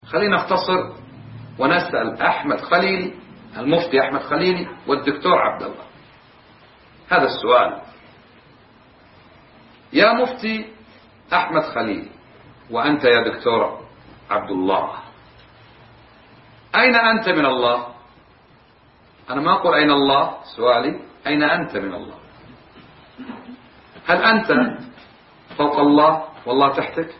خلينا نختصر ونسأل أحمد خليلي، المفتي أحمد خليلي والدكتور عبد الله هذا السؤال: يا مفتي أحمد خليلي وأنت يا دكتور عبد الله، أين أنت من الله؟ أنا ما أقول أين الله، سؤالي أين أنت من الله؟ هل أنت فوق الله والله تحتك؟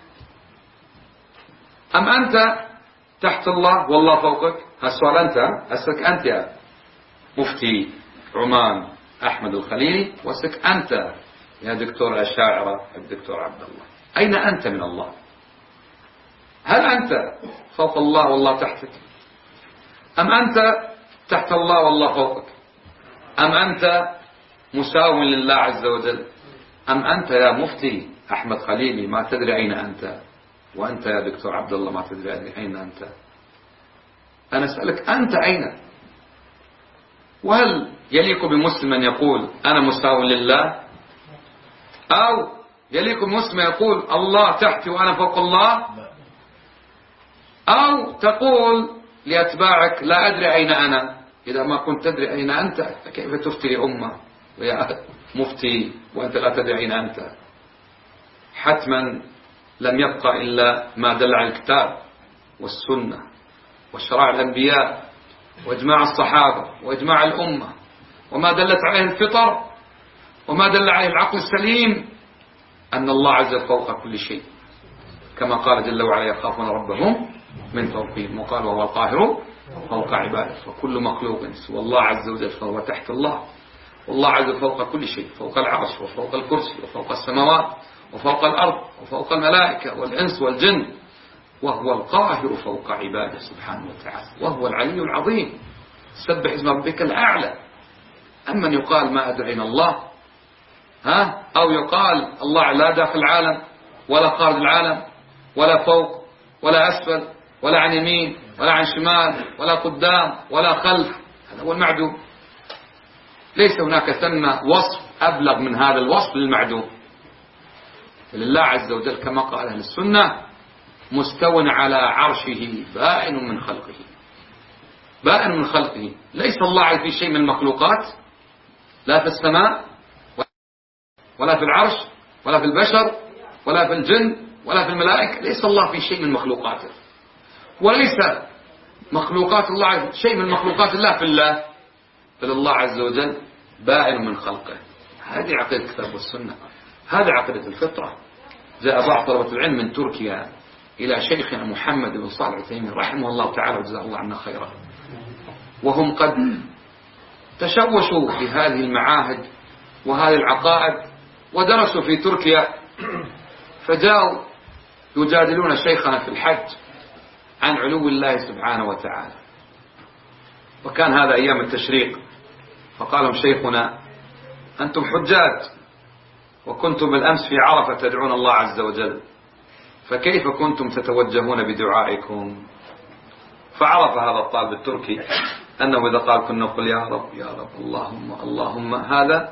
أم أنت تحت الله والله فوقك؟ هالسؤال أنت أسألك أنت يا مفتي عمان أحمد الخليلي، وأسألك أنت يا دكتور الأشاعرة الدكتور عبد الله، أين أنت من الله؟ هل أنت فوق الله والله تحتك؟ أم أنت تحت الله والله فوقك؟ أم أنت مساو لله عز وجل؟ أم أنت يا مفتي أحمد خليلي ما تدري أين أنت؟ وأنت يا دكتور عبد الله ما تدري أين أنت؟ أنا أسألك أنت أين؟ وهل يليق بمسلم أن يقول أنا مساو لله؟ أو يليق بمسلم يقول الله تحتي وأنا فوق الله؟ أو تقول لأتباعك لا أدري أين أنا؟ إذا ما كنت تدري أين أنت كيف تفتي لأمة ويا مفتي وأنت لا تدري أين أنت؟ حتما لم يبقى إلا ما دل على الكتاب والسنة وشرائع الأنبياء وإجماع الصحابة وإجماع الأمة وما دلت عليه الفطر وما دل عليه العقل السليم، أن الله عز وجل فوق كل شيء، كما قال جل وعلا يخافون ربهم من فوقهم، وقال وهو القاهر فوق عباده، وكل مخلوق سوى الله عز وجل فهو تحت الله، والله عز وجل فوق كل شيء، فوق العرش وفوق الكرسي وفوق السماوات وفوق الأرض وفوق الملائكة والإنس والجن، وهو القاهر فوق عباده سبحانه وتعالى، وهو العلي العظيم. سبح اسم ربك الأعلى. أما يقال ما أدري أين الله، أو يقال الله لا داخل العالم ولا خارج العالم ولا فوق ولا أسفل ولا عن يمين ولا عن شمال ولا قدام ولا خلف، هذا هو المعدوم. ليس هناك ثم وصف أبلغ من هذا الوصف للمعدوم. لله عز وجل كما قال أهل السنة مستو على عرشه بائن من خلقه، بائن من خلقه. ليس الله في شيء من المخلوقات، لا في السماء ولا في العرش ولا في البشر ولا في الجن ولا في الملائكة، ليس الله في شيء من مخلوقاته، وليس مخلوقات الله شيء من مخلوقات الله في الله، بل الله عز وجل بائن من خلقه. هذه عقيدة الكتاب والسنة، هذه عقيدة الفطرة. جاء بعض طلبة العلم من تركيا إلى شيخنا محمد بن صالح العثيمين رحمه الله تعالى وجزاه الله عنا خيرا، وهم قد تشوشوا في هذه المعاهد وهذه العقائد ودرسوا في تركيا، فجاءوا يجادلون شيخنا في الحج عن علو الله سبحانه وتعالى، وكان هذا أيام التشريق، فقال لهم شيخنا أنتم حجاج وكنتم بالأمس في عرفة تدعون الله عز وجل، فكيف كنتم تتوجهون بدعائكم؟ فعرف هذا الطالب التركي أنه إذا قال كنا نقول يا رب يا رب اللهم اللهم، هذا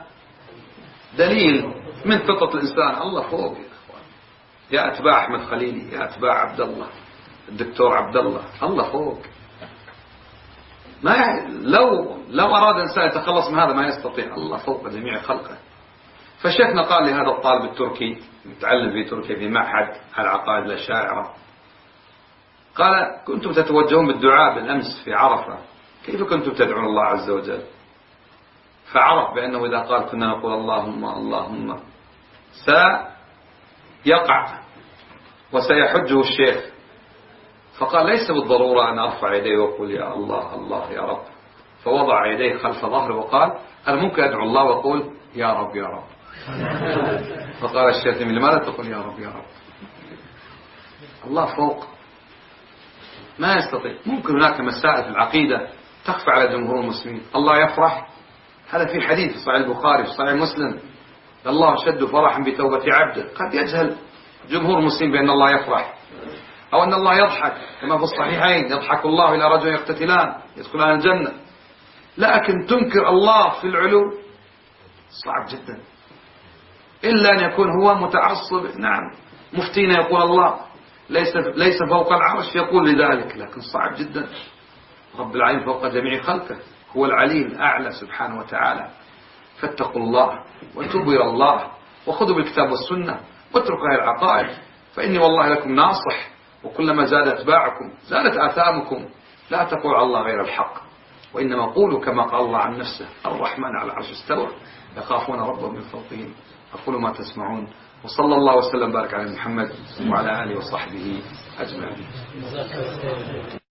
دليل من فطرة الإنسان. الله فوق يا أخوان، يا أتباع أحمد خليلي، يا أتباع عبد الله الدكتور عبد الله، الله فوق. ما لو أراد إنسان يتخلص من هذا ما يستطيع، الله فوق جميع خلقه. فشيخنا قال لهذا الطالب التركي متعلم في تركيا في معهد العقائد الأشاعرة، قال كنتم تتوجهون بالدعاء بالأمس في عرفة، كيف كنتم تدعون الله عز وجل؟ فعرف بأنه إذا قال كنا نقول اللهم اللهم سيقع وسيحجه الشيخ، فقال ليس بالضرورة أن أرفع يديه وأقول يا الله الله يا رب، فوضع يديه خلف ظهره وقال أنا ممكن أدعو الله وأقول يا رب يا رب. فقال الشيخ لماذا تقول يا رب يا رب؟ الله فوق، ما يستطيع. ممكن هناك مسائل في العقيدة تخفى على جمهور المسلمين. الله يفرح، هذا في حديث في صحيح البخاري في صحيح مسلم، الله أشد فرحا بتوبة عبده. قد يجهل جمهور المسلمين بأن الله يفرح أو أن الله يضحك، كما في الصحيحين يضحك الله إلى رجل يقتتلان يدخلان الجنة، لكن تنكر الله في العلو صعب جدا، إلا أن يكون هو متعصب. نعم مفتينا يقول الله، ليس فوق العرش يقول لذلك، لكن صعب جدا. رب العالمين فوق جميع خلقه، هو العلي الأعلى سبحانه وتعالى. فاتقوا الله وتوبوا إلى الله وخذوا بالكتاب والسنة واتركوا هذه العقائد، فإني والله لكم ناصح، وكلما زاد أتباعكم زادت آثامكم. لا تقولوا على الله غير الحق، وإنما قولوا كما قال الله عن نفسه: الرحمن على العرش استوى يخافون ربهم من فوقهم. أقول ما تسمعون، وصلى الله وسلم وبارك على محمد وعلى آله وصحبه أجمعين.